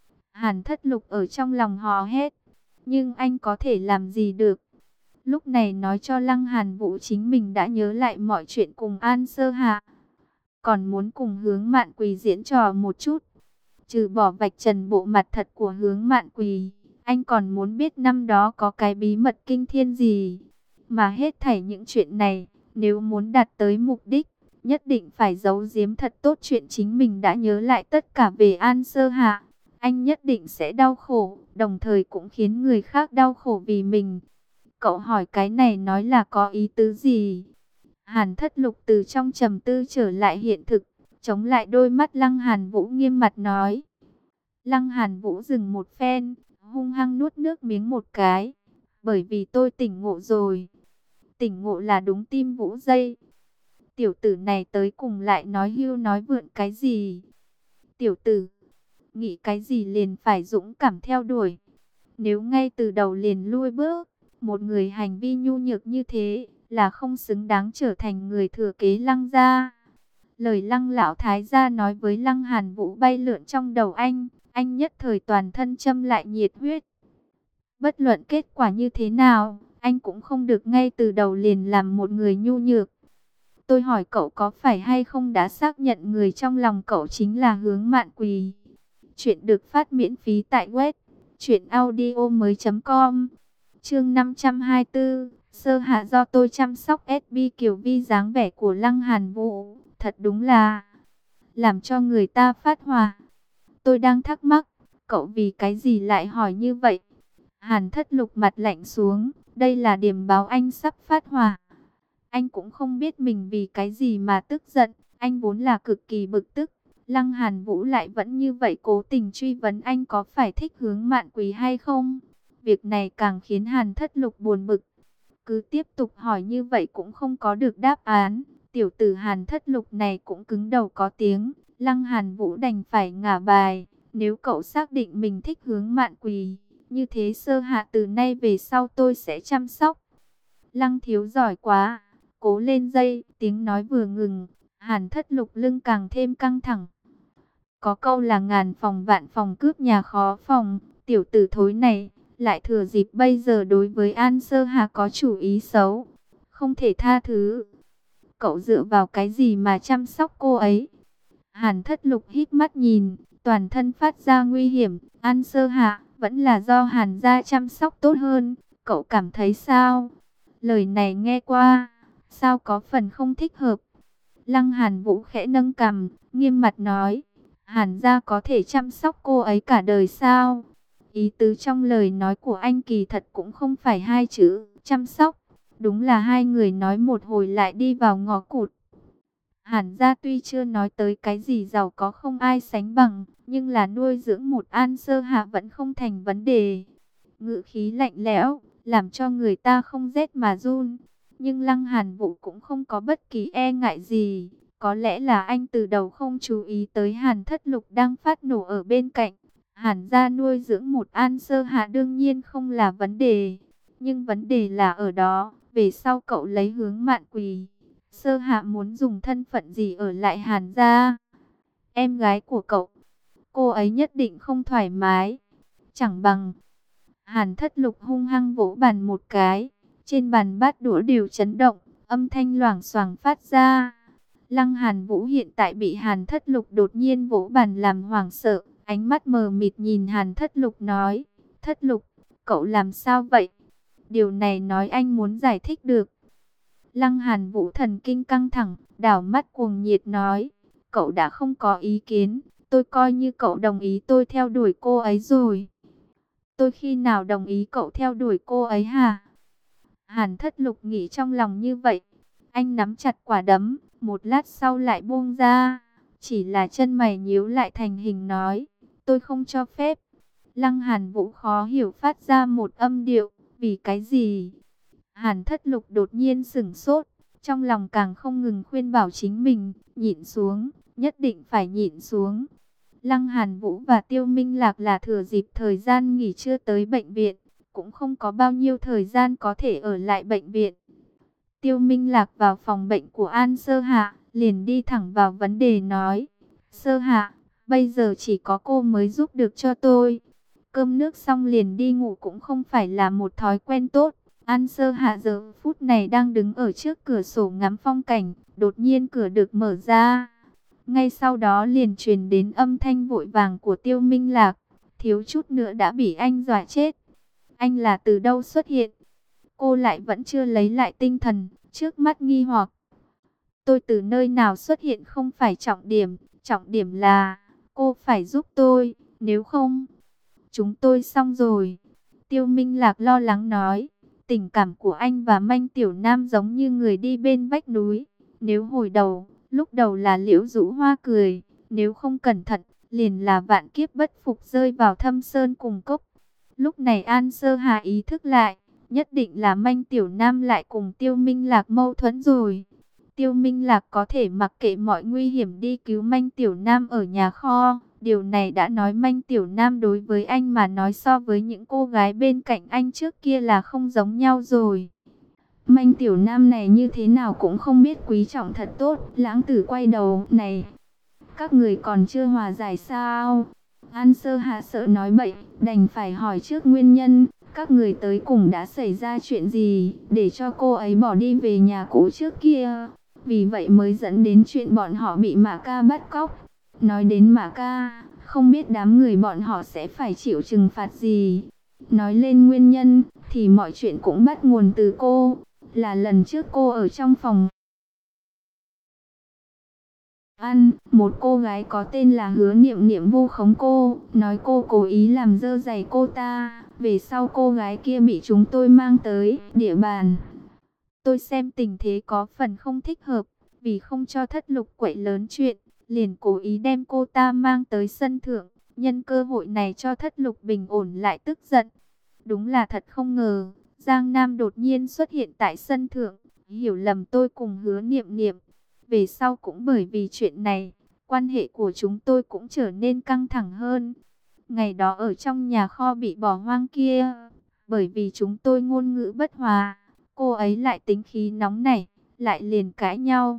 Hàn Thất Lục ở trong lòng hò hét. Nhưng anh có thể làm gì được? Lúc này nói cho Lăng Hàn Vũ chính mình đã nhớ lại mọi chuyện cùng An Sơ Hạ. Còn muốn cùng Hướng Mạn Quỳ diễn trò một chút. Trừ bỏ vạch trần bộ mặt thật của Hướng Mạn Quỳ, anh còn muốn biết năm đó có cái bí mật kinh thiên gì. Mà hết thảy những chuyện này, nếu muốn đạt tới mục đích, nhất định phải giấu giếm thật tốt chuyện chính mình đã nhớ lại tất cả về An Sơ Hạ. Anh nhất định sẽ đau khổ, đồng thời cũng khiến người khác đau khổ vì mình. Cậu hỏi cái này nói là có ý tứ gì? Hàn Thất Lục từ trong trầm tư trở lại hiện thực, chống lại đôi mắt Lăng Hàn Vũ nghiêm mặt nói. Lăng Hàn Vũ dừng một phen, hung hăng nuốt nước miếng một cái. Bởi vì tôi tỉnh ngộ rồi. Tỉnh ngộ là đúng tim Vũ dây. Tiểu tử này tới cùng lại nói hưu nói vượn cái gì? Tiểu tử, nghĩ cái gì liền phải dũng cảm theo đuổi. Nếu ngay từ đầu liền lui bước, một người hành vi nhu nhược như thế là không xứng đáng trở thành người thừa kế Lăng gia. Lời Lăng lão thái gia nói với Lăng Hàn Vũ bay lượn trong đầu anh nhất thời toàn thân châm lại nhiệt huyết. Bất luận kết quả như thế nào, anh cũng không được ngay từ đầu liền làm một người nhu nhược. Tôi hỏi cậu có phải hay không đã xác nhận người trong lòng cậu chính là Hướng Mạn Quỳ. Chuyện được phát miễn phí tại web truyệnaudiomoi.com. Chương 524, Sơ Hạ do tôi chăm sóc. SB Kiều Vi dáng vẻ của Lăng Hàn Vũ, thật đúng là làm cho người ta phát hỏa. Tôi đang thắc mắc, cậu vì cái gì lại hỏi như vậy? Hàn Thất Lục mặt lạnh xuống, đây là điểm báo anh sắp phát hỏa. Anh cũng không biết mình vì cái gì mà tức giận, anh vốn là cực kỳ bực tức. Lăng Hàn Vũ lại vẫn như vậy cố tình truy vấn anh có phải thích Hướng Mạn Quỳ hay không. Việc này càng khiến Hàn Thất Lục buồn bực. Cứ tiếp tục hỏi như vậy cũng không có được đáp án. Tiểu tử Hàn Thất Lục này cũng cứng đầu có tiếng. Lăng Hàn Vũ đành phải ngả bài. Nếu cậu xác định mình thích Hướng Mạn Quỳ, như thế Sơ Hạ từ nay về sau tôi sẽ chăm sóc. Lăng thiếu giỏi quá. Cố lên dây, tiếng nói vừa ngừng, Hàn Thất Lục lưng càng thêm căng thẳng. Có câu là ngàn phòng vạn phòng cướp nhà khó phòng, tiểu tử thối này lại thừa dịp bây giờ đối với An Sơ Hà có chủ ý xấu, không thể tha thứ. Cậu dựa vào cái gì mà chăm sóc cô ấy? Hàn Thất Lục hít mắt nhìn, toàn thân phát ra nguy hiểm. An Sơ Hà vẫn là do Hàn gia chăm sóc tốt hơn, cậu cảm thấy sao? Lời này nghe qua, sao có phần không thích hợp? Lăng Hàn Vũ khẽ nâng cằm, nghiêm mặt nói, Hàn gia có thể chăm sóc cô ấy cả đời sao? Ý tứ trong lời nói của anh kỳ thật cũng không phải hai chữ chăm sóc. Đúng là hai người nói một hồi lại đi vào ngõ cụt. Hàn gia tuy chưa nói tới cái gì giàu có không ai sánh bằng, nhưng là nuôi dưỡng một An Sơ Hạ vẫn không thành vấn đề. Ngữ khí lạnh lẽo, làm cho người ta không rét mà run. Nhưng Lăng Hàn Vũ cũng không có bất kỳ e ngại gì. Có lẽ là anh từ đầu không chú ý tới Hàn Thất Lục đang phát nổ ở bên cạnh. Hàn gia nuôi dưỡng một An Sơ Hạ đương nhiên không là vấn đề. Nhưng vấn đề là ở đó, về sau cậu lấy Hướng Mạn Quỳ. Sơ Hạ muốn dùng thân phận gì ở lại Hàn gia? Em gái của cậu, cô ấy nhất định không thoải mái. Chẳng bằng... Hàn Thất Lục hung hăng vỗ bàn một cái. Trên bàn bát đũa đều chấn động, âm thanh loảng xoảng phát ra. Lăng Hàn Vũ hiện tại bị Hàn Thất Lục đột nhiên vỗ bàn làm hoảng sợ, ánh mắt mờ mịt nhìn Hàn Thất Lục nói, Thất Lục, cậu làm sao vậy? Điều này nói anh muốn giải thích được. Lăng Hàn Vũ thần kinh căng thẳng, đảo mắt cuồng nhiệt nói, cậu đã không có ý kiến, tôi coi như cậu đồng ý tôi theo đuổi cô ấy rồi. Tôi khi nào đồng ý cậu theo đuổi cô ấy hả? Hàn Thất Lục nghĩ trong lòng như vậy. Anh nắm chặt quả đấm, một lát sau lại buông ra. Chỉ là chân mày nhíu lại thành hình nói, tôi không cho phép. Lăng Hàn Vũ khó hiểu phát ra một âm điệu, vì cái gì? Hàn Thất Lục đột nhiên sửng sốt, trong lòng càng không ngừng khuyên bảo chính mình, nhịn xuống, nhất định phải nhịn xuống. Lăng Hàn Vũ và Tiêu Minh Lạc là thừa dịp thời gian nghỉ trưa tới bệnh viện, cũng không có bao nhiêu thời gian có thể ở lại bệnh viện. Tiêu Minh Lạc vào phòng bệnh của An Sơ Hạ, liền đi thẳng vào vấn đề nói, Sơ Hạ, bây giờ chỉ có cô mới giúp được cho tôi. Cơm nước xong liền đi ngủ cũng không phải là một thói quen tốt. An Sơ Hạ giờ phút này đang đứng ở trước cửa sổ ngắm phong cảnh, đột nhiên cửa được mở ra. Ngay sau đó liền truyền đến âm thanh vội vàng của Tiêu Minh Lạc, thiếu chút nữa đã bị anh dọa chết. Anh là từ đâu xuất hiện? Cô lại vẫn chưa lấy lại tinh thần, trước mắt nghi hoặc. Tôi từ nơi nào xuất hiện không phải trọng điểm là cô phải giúp tôi, nếu không, chúng tôi xong rồi. Tiêu Minh Lạc lo lắng nói, tình cảm của anh và Manh Tiểu Nam giống như người đi bên vách núi. Nếu lúc đầu là Liễu Dũ Hoa cười, nếu không cẩn thận, liền là vạn kiếp bất phục rơi vào thâm sơn cùng cốc. Lúc này An Sơ Hà ý thức lại, nhất định là Manh Tiểu Nam lại cùng Tiêu Minh Lạc mâu thuẫn rồi. Tiêu Minh Lạc có thể mặc kệ mọi nguy hiểm đi cứu Manh Tiểu Nam ở nhà kho. Điều này đã nói Manh Tiểu Nam đối với anh mà nói so với những cô gái bên cạnh anh trước kia là không giống nhau rồi. Manh Tiểu Nam này như thế nào cũng không biết quý trọng thật tốt. Lãng Tử quay đầu, này, các người còn chưa hòa giải sao? An Sơ Hạ sợ nói bậy, đành phải hỏi trước nguyên nhân. Các người tới cùng đã xảy ra chuyện gì, để cho cô ấy bỏ đi về nhà cũ trước kia. Vì vậy mới dẫn đến chuyện bọn họ bị Mã Ca bắt cóc. Nói đến Mã Ca, không biết đám người bọn họ sẽ phải chịu trừng phạt gì. Nói lên nguyên nhân, thì mọi chuyện cũng bắt nguồn từ cô. Là lần trước cô ở trong phòng ăn, một cô gái có tên là Hứa Niệm Niệm vu khống cô, nói cô cố ý làm dơ giày cô ta. Về sau cô gái kia bị chúng tôi mang tới địa bàn. Tôi xem tình thế có phần không thích hợp, vì không cho Thất Lục quậy lớn chuyện, liền cố ý đem cô ta mang tới sân thượng, nhân cơ hội này cho Thất Lục bình ổn lại tức giận. Đúng là thật không ngờ, Giang Nam đột nhiên xuất hiện tại sân thượng, hiểu lầm tôi cùng Hứa Niệm Niệm. Về sau cũng bởi vì chuyện này, quan hệ của chúng tôi cũng trở nên căng thẳng hơn. Ngày đó ở trong nhà kho bị bỏ hoang kia, bởi vì chúng tôi ngôn ngữ bất hòa, cô ấy lại tính khí nóng nảy, lại liền cãi nhau.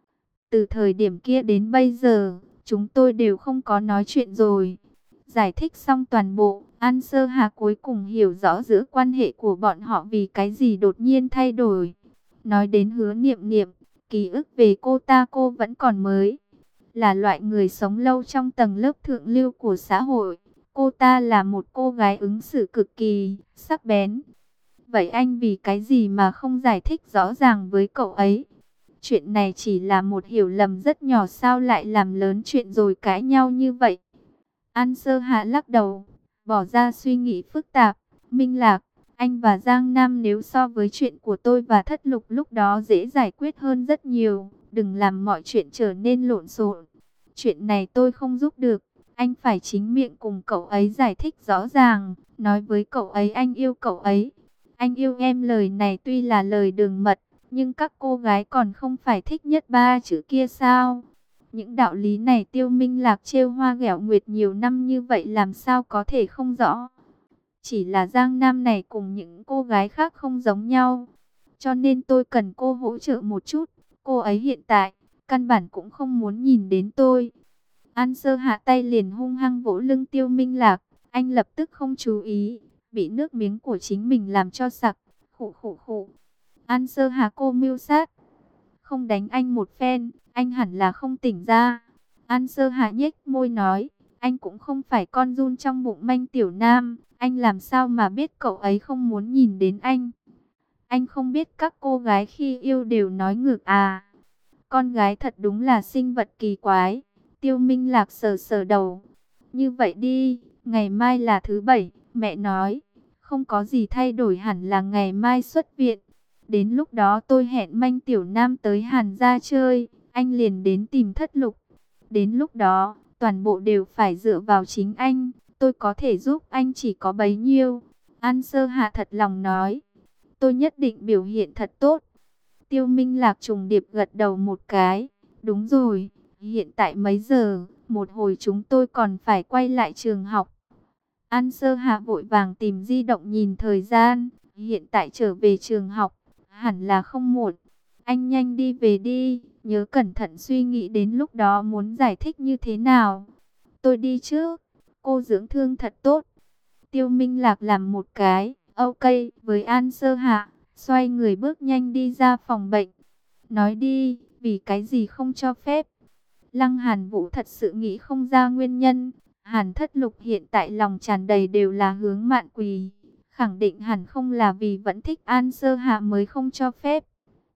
Từ thời điểm kia đến bây giờ, chúng tôi đều không có nói chuyện rồi. Giải thích xong toàn bộ, An Sơ Hà cuối cùng hiểu rõ giữa quan hệ của bọn họ vì cái gì đột nhiên thay đổi. Nói đến Hứa Niệm Niệm, ký ức về cô ta cô vẫn còn mới. Là loại người sống lâu trong tầng lớp thượng lưu của xã hội. Cô ta là một cô gái ứng xử cực kỳ sắc bén. Vậy anh vì cái gì mà không giải thích rõ ràng với cậu ấy? Chuyện này chỉ là một hiểu lầm rất nhỏ, sao lại làm lớn chuyện rồi cãi nhau như vậy? An Sơ Hạ lắc đầu, bỏ ra suy nghĩ phức tạp. Minh Lạc, anh và Giang Nam nếu so với chuyện của tôi và Thất Lục lúc đó dễ giải quyết hơn rất nhiều. Đừng làm mọi chuyện trở nên lộn xộn. Chuyện này tôi không giúp được. Anh phải chính miệng cùng cậu ấy giải thích rõ ràng. Nói với cậu ấy anh yêu cậu ấy. Anh yêu em, lời này tuy là lời đường mật, nhưng các cô gái còn không phải thích nhất ba chữ kia sao? Những đạo lý này Tiêu Minh Lạc trêu hoa ghẹo nguyệt nhiều năm như vậy làm sao có thể không rõ. Chỉ là Giang Nam này cùng những cô gái khác không giống nhau. Cho nên tôi cần cô hỗ trợ một chút. Cô ấy hiện tại, căn bản cũng không muốn nhìn đến tôi. An Sơ hạ tay liền hung hăng vỗ lưng Tiêu Minh Lạc. Anh lập tức không chú ý, bị nước miếng của chính mình làm cho sặc. Khụ khụ khụ. An Sơ hạ cô mưu sát. không đánh anh một phen, anh hẳn là không tỉnh ra. An Sơ Hạ nhếch môi nói, anh cũng không phải con giun trong bụng Manh Tiểu Nam, anh làm sao mà biết cậu ấy không muốn nhìn đến anh. Anh không biết các cô gái khi yêu đều nói ngược à. Con gái thật đúng là sinh vật kỳ quái. Tiêu Minh Lạc sờ sờ đầu. Như vậy đi, ngày mai là thứ bảy, mẹ nói. Không có gì thay đổi, hẳn là ngày mai xuất viện. Đến lúc đó tôi hẹn Manh Tiểu Nam tới Hàn gia chơi, anh liền đến tìm Thất Lục. Đến lúc đó, toàn bộ đều phải dựa vào chính anh, tôi có thể giúp anh chỉ có bấy nhiêu. An Sơ Hạ thật lòng nói, tôi nhất định biểu hiện thật tốt. Tiêu Minh Lạc trùng điệp gật đầu một cái, đúng rồi, hiện tại mấy giờ, một hồi chúng tôi còn phải quay lại trường học. An Sơ Hạ vội vàng tìm di động nhìn thời gian, hiện tại trở về trường học, hẳn là không muộn. Anh nhanh đi về đi, nhớ cẩn thận suy nghĩ đến lúc đó muốn giải thích như thế nào. Tôi đi trước, cô dưỡng thương thật tốt. Tiêu Minh Lạc làm một cái, ok, với An Sơ Hạ, xoay người bước nhanh đi ra phòng bệnh. Nói đi, vì cái gì không cho phép? Lăng Hàn Vũ thật sự nghĩ không ra nguyên nhân. Hàn Thất Lục hiện tại lòng tràn đầy đều là hướng Mạn Quỳ. Khẳng định hẳn không là vì vẫn thích An Sơ Hạ mới không cho phép.